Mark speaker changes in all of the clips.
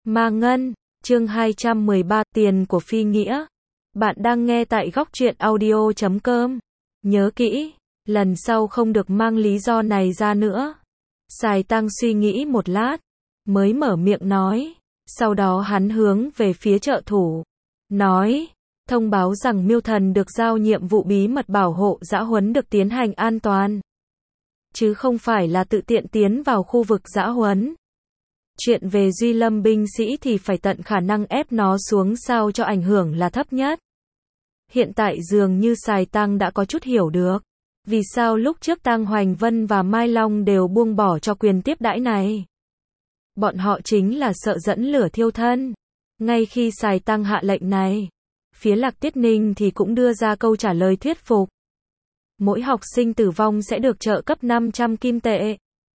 Speaker 1: Ma Ngân, chương 213, tiền của phi nghĩa. Bạn đang nghe tại góc truyện audio.com. Nhớ kỹ, lần sau không được mang lý do này ra nữa. Sài Tăng suy nghĩ một lát, mới mở miệng nói. Sau đó hắn hướng về phía trợ thủ, nói, thông báo rằng Miêu Thần được giao nhiệm vụ bí mật bảo hộ dã huấn được tiến hành an toàn. Chứ không phải là tự tiện tiến vào khu vực dã huấn. Chuyện về Duy Lâm binh sĩ thì phải tận khả năng ép nó xuống sao cho ảnh hưởng là thấp nhất. Hiện tại dường như Sài Tăng đã có chút hiểu được. Vì sao lúc trước Tang Hoành Vân và Mai Long đều buông bỏ cho quyền tiếp đãi này. Bọn họ chính là sợ dẫn lửa thiêu thân. Ngay khi Sài Tăng hạ lệnh này, phía Lạc Tiết Ninh thì cũng đưa ra câu trả lời thuyết phục. Mỗi học sinh tử vong sẽ được trợ cấp 500 kim tệ.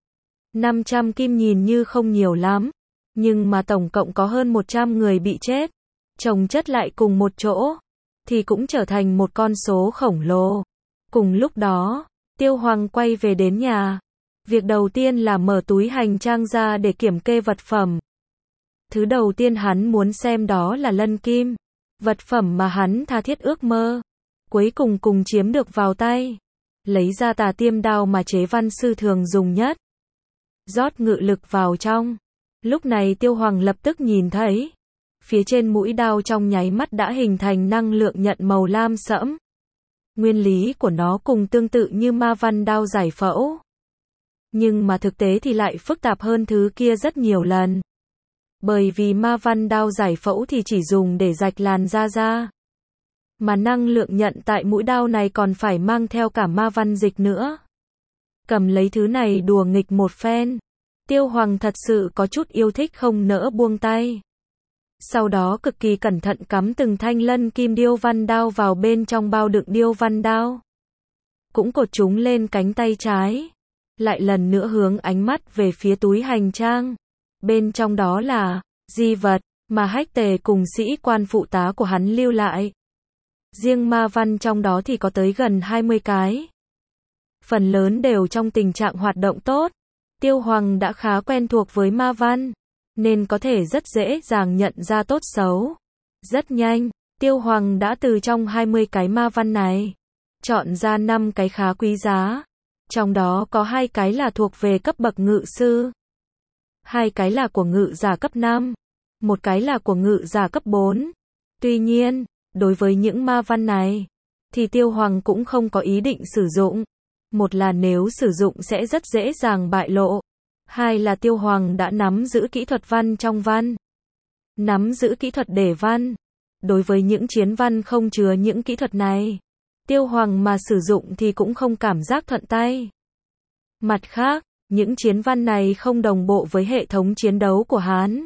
Speaker 1: 500 kim nhìn như không nhiều lắm, nhưng mà tổng cộng có hơn 100 người bị chết, chồng chất lại cùng một chỗ, thì cũng trở thành một con số khổng lồ. Cùng lúc đó, Tiêu Hoàng quay về đến nhà. Việc đầu tiên là mở túi hành trang ra để kiểm kê vật phẩm. Thứ đầu tiên hắn muốn xem đó là lân kim, vật phẩm mà hắn tha thiết ước mơ, cuối cùng chiếm được vào tay. Lấy ra tà tiêm đao mà chế văn sư thường dùng nhất, rót ngự lực vào trong. Lúc này Tiêu Hoàng lập tức nhìn thấy, phía trên mũi đao trong nháy mắt đã hình thành năng lượng nhận màu lam sẫm. Nguyên lý của nó cùng tương tự như ma văn đao giải phẫu, nhưng mà thực tế thì lại phức tạp hơn thứ kia rất nhiều lần. Bởi vì ma văn đao giải phẫu thì chỉ dùng để rạch làn da ra, mà năng lượng nhận tại mũi đao này còn phải mang theo cả ma văn dịch nữa. Cầm lấy thứ này đùa nghịch một phen, Tiêu Hoàng thật sự có chút yêu thích không nỡ buông tay. Sau đó cực kỳ cẩn thận cắm từng thanh lân kim điêu văn đao vào bên trong bao đựng điêu văn đao. Cũng cột chúng lên cánh tay trái. Lại lần nữa hướng ánh mắt về phía túi hành trang. Bên trong đó là di vật mà Hách Tề cùng sĩ quan phụ tá của hắn lưu lại. Riêng ma văn trong đó thì có tới gần 20 cái. Phần lớn đều trong tình trạng hoạt động tốt. Tiêu Hoàng đã khá quen thuộc với ma văn, nên có thể rất dễ dàng nhận ra tốt xấu. Rất nhanh, Tiêu Hoàng đã từ trong 20 cái ma văn này chọn ra 5 cái khá quý giá. Trong đó có 2 cái là thuộc về cấp bậc ngự sư, 2 cái là của ngự giả cấp 5, 1 cái là của ngự giả cấp 4. Tuy nhiên, đối với những ma văn này, thì Tiêu Hoàng cũng không có ý định sử dụng. Một là nếu sử dụng sẽ rất dễ dàng bại lộ. Hai là Tiêu Hoàng đã nắm giữ kỹ thuật văn trong văn, nắm giữ kỹ thuật đề văn. Đối với những chiến văn không chứa những kỹ thuật này, Tiêu Hoàng mà sử dụng thì cũng không cảm giác thuận tay. Mặt khác, những chiến văn này không đồng bộ với hệ thống chiến đấu của hắn.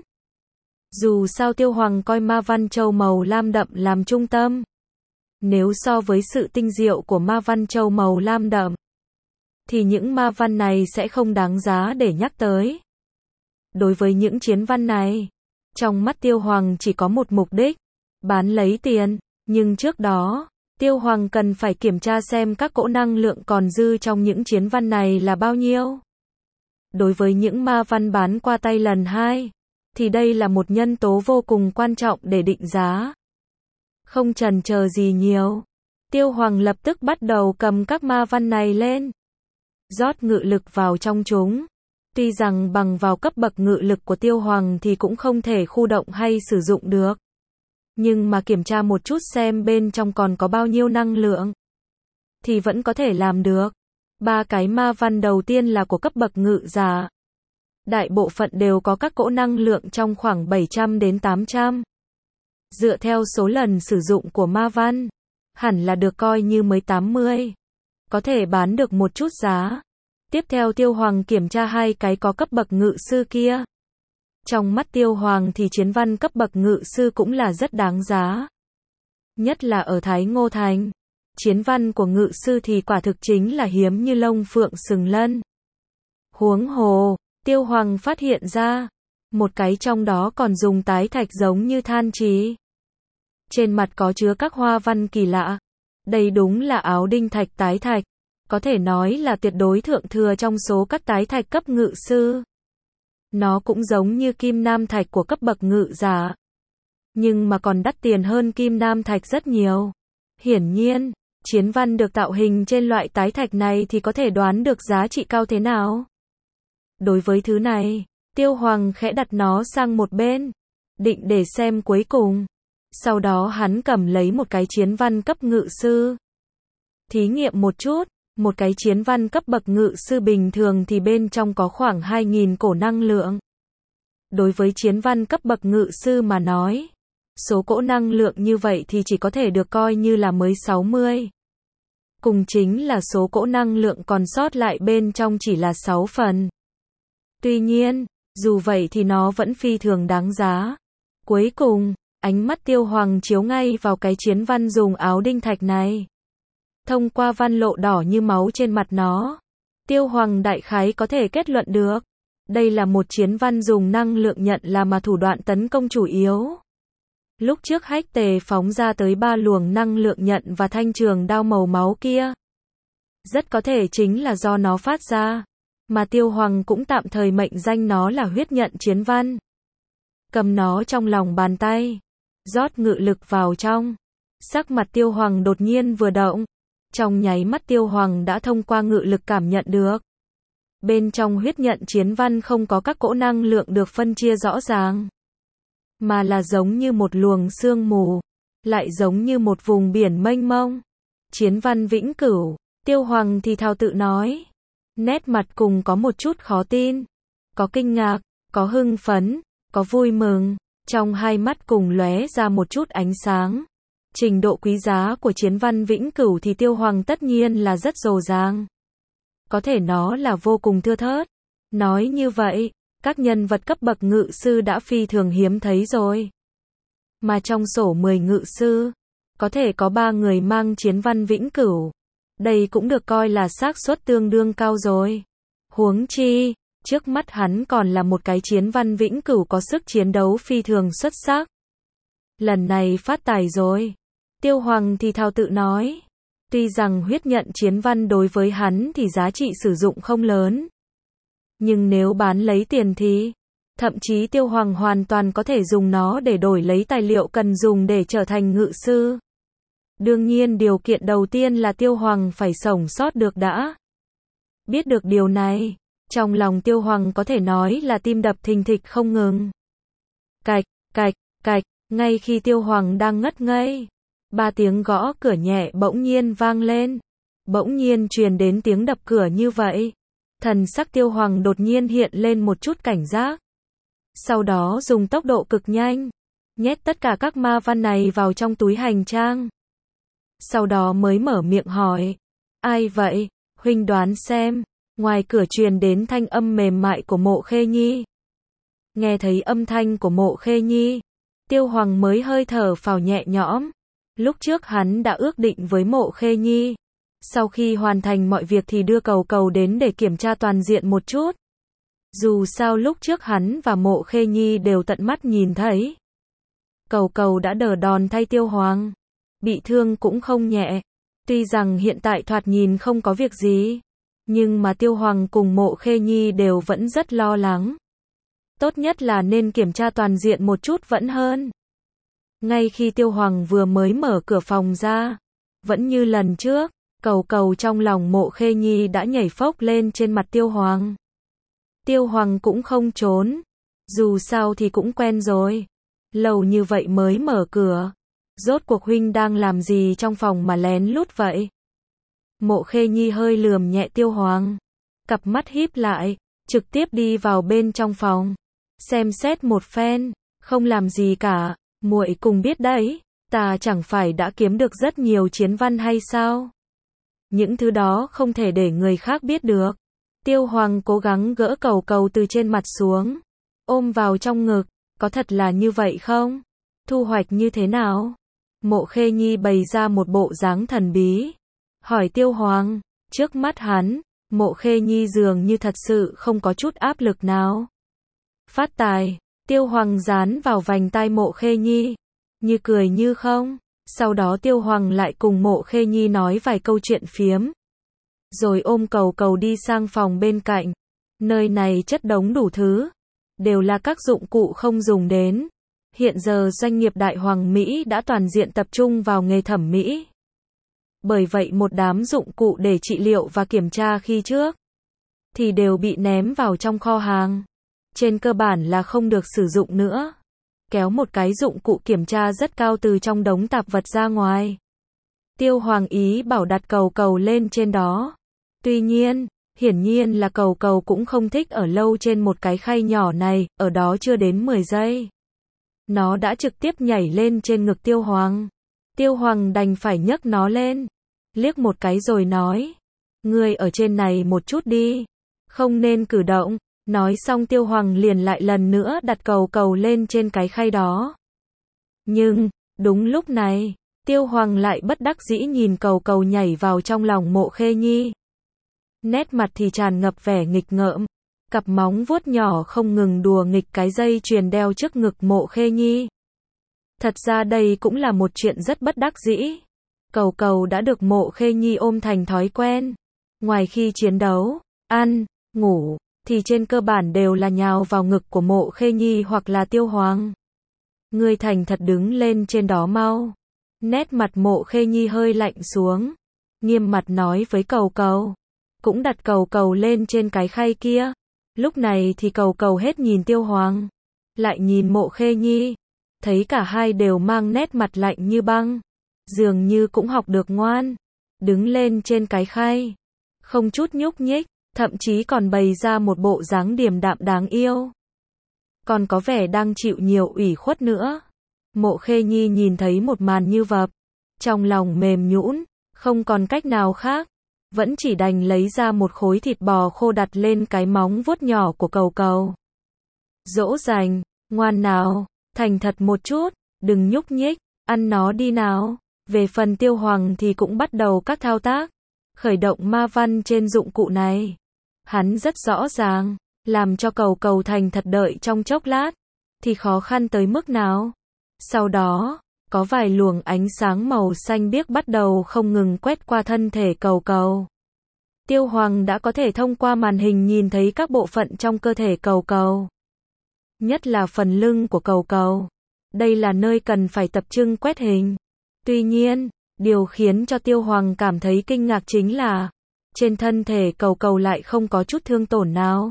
Speaker 1: Dù sao Tiêu Hoàng coi ma văn châu màu lam đậm làm trung tâm. Nếu so với sự tinh diệu của ma văn châu màu lam đậm, thì những ma văn này sẽ không đáng giá để nhắc tới. Đối với những chiến văn này, trong mắt Tiêu Hoàng chỉ có một mục đích, bán lấy tiền. Nhưng trước đó, Tiêu Hoàng cần phải kiểm tra xem các cỗ năng lượng còn dư trong những chiến văn này là bao nhiêu. Đối với những ma văn bán qua tay lần 2, thì đây là một nhân tố vô cùng quan trọng để định giá. Không chần chờ gì nhiều, Tiêu Hoàng lập tức bắt đầu cầm các ma văn này lên, rót ngự lực vào trong chúng. Tuy rằng bằng vào cấp bậc ngự lực của Tiêu Hoàng thì cũng không thể khu động hay sử dụng được, nhưng mà kiểm tra một chút xem bên trong còn có bao nhiêu năng lượng, thì vẫn có thể làm được. 3 cái ma văn đầu tiên là của cấp bậc ngự giả. Đại bộ phận đều có các cỗ năng lượng trong khoảng 700 đến 800. Dựa theo số lần sử dụng của ma văn, hẳn là được coi như mới 80. Có thể bán được một chút giá. Tiếp theo Tiêu Hoàng kiểm tra 2 cái có cấp bậc ngự sư kia. Trong mắt Tiêu Hoàng thì chiến văn cấp bậc ngự sư cũng là rất đáng giá. Nhất là ở Thái Ngô Thành, chiến văn của ngự sư thì quả thực chính là hiếm như lông phượng sừng lân. Huống hồ, Tiêu Hoàng phát hiện ra, một cái trong đó còn dùng tái thạch giống như than trì. Trên mặt có chứa các hoa văn kỳ lạ. Đây đúng là áo đinh thạch tái thạch, có thể nói là tuyệt đối thượng thừa trong số các tái thạch cấp ngự sư. Nó cũng giống như kim nam thạch của cấp bậc ngự giả. Nhưng mà còn đắt tiền hơn kim nam thạch rất nhiều. Hiển nhiên, chiến văn được tạo hình trên loại tái thạch này thì có thể đoán được giá trị cao thế nào. Đối với thứ này, Tiêu Hoàng khẽ đặt nó sang một bên, định để xem cuối cùng. Sau đó hắn cầm lấy một cái chiến văn cấp ngự sư. Thí nghiệm một chút, một cái chiến văn cấp bậc ngự sư bình thường thì bên trong có khoảng 2.000 cổ năng lượng. Đối với chiến văn cấp bậc ngự sư mà nói, số cỗ năng lượng như vậy thì chỉ có thể được coi như là mới 60. Cùng chính là số cỗ năng lượng còn sót lại bên trong chỉ là 6 phần. Tuy nhiên, dù vậy thì nó vẫn phi thường đáng giá. Cuối cùng, ánh mắt Tiêu Hoàng chiếu ngay vào cái chiến văn dùng áo đinh thạch này. Thông qua văn lộ đỏ như máu trên mặt nó, Tiêu Hoàng đại khái có thể kết luận được. Đây là một chiến văn dùng năng lượng nhận là mà thủ đoạn tấn công chủ yếu. Lúc trước Hách Tề phóng ra tới 3 luồng năng lượng nhận và thanh trường đao màu máu kia. Rất có thể chính là do nó phát ra. Mà Tiêu Hoàng cũng tạm thời mệnh danh nó là huyết nhận chiến văn. Cầm nó trong lòng bàn tay, rót ngự lực vào trong. Sắc mặt Tiêu Hoàng đột nhiên vừa động. Trong nháy mắt Tiêu Hoàng đã thông qua ngự lực cảm nhận được. Bên trong huyết nhận chiến văn không có các cỗ năng lượng được phân chia rõ ràng. Mà là giống như một luồng sương mù. Lại giống như một vùng biển mênh mông. Chiến văn vĩnh cửu, Tiêu Hoàng thì thào tự nói. Nét mặt cùng có một chút khó tin. Có kinh ngạc, có hưng phấn, có vui mừng. Trong hai mắt cùng lóe ra một chút ánh sáng. Trình độ quý giá của chiến văn vĩnh cửu thì Tiêu Hoàng tất nhiên là rất dồi dàng. Có thể nó là vô cùng thưa thớt. Nói như vậy, các nhân vật cấp bậc ngự sư đã phi thường hiếm thấy rồi. Mà trong sổ 10 ngự sư, có thể có 3 người mang chiến văn vĩnh cửu. Đây cũng được coi là xác suất tương đương cao rồi. Huống chi, trước mắt hắn còn là một cái chiến văn vĩnh cửu có sức chiến đấu phi thường xuất sắc. Lần này phát tài rồi. Tiêu Hoàng thì thào tự nói. Tuy rằng huyết nhận chiến văn đối với hắn thì giá trị sử dụng không lớn. Nhưng nếu bán lấy tiền thì, thậm chí Tiêu Hoàng hoàn toàn có thể dùng nó để đổi lấy tài liệu cần dùng để trở thành ngự sư. Đương nhiên điều kiện đầu tiên là Tiêu Hoàng phải sống sót được đã. Biết được điều này, trong lòng Tiêu Hoàng có thể nói là tim đập thình thịch không ngừng. Cạch, cạch, cạch, ngay khi Tiêu Hoàng đang ngất ngây, 3 tiếng gõ cửa nhẹ bỗng nhiên vang lên. Bỗng nhiên truyền đến tiếng đập cửa như vậy. Thần sắc Tiêu Hoàng đột nhiên hiện lên một chút cảnh giác. Sau đó dùng tốc độ cực nhanh, nhét tất cả các ma văn này vào trong túi hành trang. Sau đó mới mở miệng hỏi. Ai vậy? Huynh đoán xem. Ngoài cửa truyền đến thanh âm mềm mại của Mộ Khê Nhi. Nghe thấy âm thanh của Mộ Khê Nhi, Tiêu Hoàng mới hơi thở phào nhẹ nhõm. Lúc trước hắn đã ước định với Mộ Khê Nhi. Sau khi hoàn thành mọi việc thì đưa Cầu Cầu đến để kiểm tra toàn diện một chút. Dù sao lúc trước hắn và Mộ Khê Nhi đều tận mắt nhìn thấy. Cầu Cầu đã đỡ đòn thay Tiêu Hoàng. Bị thương cũng không nhẹ. Tuy rằng hiện tại thoạt nhìn không có việc gì. Nhưng mà Tiêu Hoàng cùng Mộ Khê Nhi đều vẫn rất lo lắng. Tốt nhất là nên kiểm tra toàn diện một chút vẫn hơn. Ngay khi Tiêu Hoàng vừa mới mở cửa phòng ra, vẫn như lần trước, Cầu Cầu trong lòng Mộ Khê Nhi đã nhảy phốc lên trên mặt Tiêu Hoàng. Tiêu Hoàng cũng không trốn. Dù sao thì cũng quen rồi. Lâu như vậy mới mở cửa. Rốt cuộc huynh đang làm gì trong phòng mà lén lút vậy? Mộ Khê Nhi hơi lườm nhẹ Tiêu Hoàng. Cặp mắt híp lại, trực tiếp đi vào bên trong phòng. Xem xét một phen, không làm gì cả, muội cùng biết đấy, ta chẳng phải đã kiếm được rất nhiều chiến văn hay sao? Những thứ đó không thể để người khác biết được. Tiêu Hoàng cố gắng gỡ Cầu Cầu từ trên mặt xuống, ôm vào trong ngực, có thật là như vậy không? Thu hoạch như thế nào? Mộ Khê Nhi bày ra một bộ dáng thần bí, hỏi Tiêu Hoàng. Trước mắt hắn, Mộ Khê Nhi dường như thật sự không có chút áp lực nào. Phát tài, Tiêu Hoàng dán vào vành tai Mộ Khê Nhi, như cười như không. Sau đó Tiêu Hoàng lại cùng Mộ Khê Nhi nói vài câu chuyện phiếm. Rồi ôm Cầu Cầu đi sang phòng bên cạnh. Nơi này chất đống đủ thứ. đều là các dụng cụ không dùng đến. Hiện giờ doanh nghiệp Đại Hoàng Mỹ đã toàn diện tập trung vào nghề thẩm mỹ. Bởi vậy một đám dụng cụ để trị liệu và kiểm tra khi trước thì đều bị ném vào trong kho hàng. Trên cơ bản là không được sử dụng nữa. Kéo một cái dụng cụ kiểm tra rất cao từ trong đống tạp vật ra ngoài. Tiêu Hoàng ý bảo đặt cầu cầu lên trên đó. Tuy nhiên, hiển nhiên là cầu cầu cũng không thích ở lâu trên một cái khay nhỏ này, ở đó chưa đến 10 giây. Nó đã trực tiếp nhảy lên trên ngực Tiêu Hoàng. Tiêu Hoàng đành phải nhấc nó lên, liếc một cái rồi nói, ngươi ở trên này một chút đi, không nên cử động. Nói xong Tiêu Hoàng liền lại lần nữa đặt cầu cầu lên trên cái khay đó. Nhưng, đúng lúc này, Tiêu Hoàng lại bất đắc dĩ nhìn cầu cầu nhảy vào trong lòng Mộ Khê Nhi. Nét mặt thì tràn ngập vẻ nghịch ngợm, cặp móng vuốt nhỏ không ngừng đùa nghịch cái dây chuyền đeo trước ngực Mộ Khê Nhi. Thật ra đây cũng là một chuyện rất bất đắc dĩ. Cầu cầu đã được Mộ Khê Nhi ôm thành thói quen. Ngoài khi chiến đấu, ăn, ngủ, thì trên cơ bản đều là nhào vào ngực của Mộ Khê Nhi hoặc là Tiêu Hoàng. Ngươi thành thật đứng lên trên đó mau. Nét mặt Mộ Khê Nhi hơi lạnh xuống, nghiêm mặt nói với cầu cầu. Cũng đặt cầu cầu lên trên cái khay kia. Lúc này thì cầu cầu hết nhìn Tiêu Hoàng, lại nhìn Mộ Khê Nhi. Thấy cả hai đều mang nét mặt lạnh như băng. Dường như cũng học được ngoan. Đứng lên trên cái khay, không chút nhúc nhích, thậm chí còn bày ra một bộ dáng điềm đạm đáng yêu. Còn có vẻ đang chịu nhiều ủy khuất nữa. Mộ Khê Nhi nhìn thấy một màn như vậy, trong lòng mềm nhũn, không còn cách nào khác, vẫn chỉ đành lấy ra một khối thịt bò khô đặt lên cái móng vuốt nhỏ của cầu cầu. Dỗ dành, ngoan nào, thành thật một chút, đừng nhúc nhích, ăn nó đi nào. Về phần Tiêu Hoàng thì cũng bắt đầu các thao tác, khởi động ma văn trên dụng cụ này. Hắn rất rõ ràng, làm cho cầu cầu thành thật đợi trong chốc lát, thì khó khăn tới mức nào. Sau đó, có vài luồng ánh sáng màu xanh biếc bắt đầu không ngừng quét qua thân thể cầu cầu. Tiêu Hoàng đã có thể thông qua màn hình nhìn thấy các bộ phận trong cơ thể cầu cầu. Nhất là phần lưng của cầu cầu. Đây là nơi cần phải tập trung quét hình. Tuy nhiên, điều khiến cho Tiêu Hoàng cảm thấy kinh ngạc chính là trên thân thể cầu cầu lại không có chút thương tổn nào.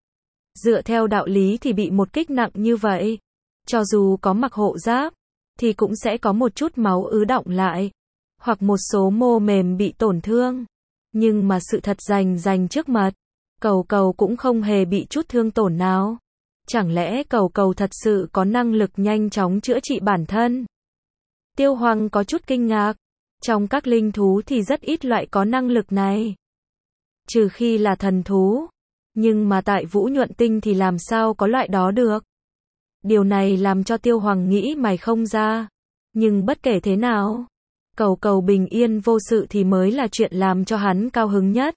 Speaker 1: Dựa theo đạo lý thì bị một kích nặng như vậy, cho dù có mặc hộ giáp, thì cũng sẽ có một chút máu ứ đọng lại, hoặc một số mô mềm bị tổn thương. Nhưng mà sự thật rành trước mặt, cầu cầu cũng không hề bị chút thương tổn nào. Chẳng lẽ cầu cầu thật sự có năng lực nhanh chóng chữa trị bản thân? Tiêu Hoàng có chút kinh ngạc. Trong các linh thú thì rất ít loại có năng lực này. Trừ khi là thần thú. Nhưng mà tại Vũ Nhuận Tinh thì làm sao có loại đó được? Điều này làm cho Tiêu Hoàng nghĩ mày không ra. Nhưng bất kể thế nào, cầu cầu bình yên vô sự thì mới là chuyện làm cho hắn cao hứng nhất.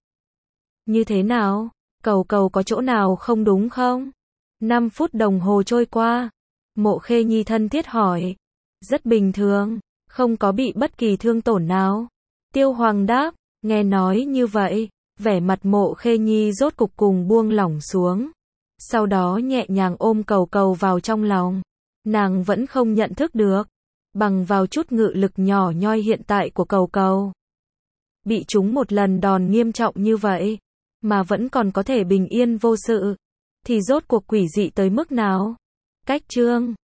Speaker 1: Như thế nào? Cầu cầu có chỗ nào không đúng không? 5 phút đồng hồ trôi qua. Mộ Khê Nhi thân thiết hỏi. Rất bình thường, không có bị bất kỳ thương tổn nào. Tiêu Hoàng đáp. Nghe nói như vậy, vẻ mặt Mộ Khê Nhi rốt cục cùng buông lỏng xuống. Sau đó nhẹ nhàng ôm cầu cầu vào trong lòng. Nàng vẫn không nhận thức được, bằng vào chút ngự lực nhỏ nhoi hiện tại của cầu cầu. Bị trúng một lần đòn nghiêm trọng như vậy, mà vẫn còn có thể bình yên vô sự, thì rốt cuộc quỷ dị tới mức nào? Cách chương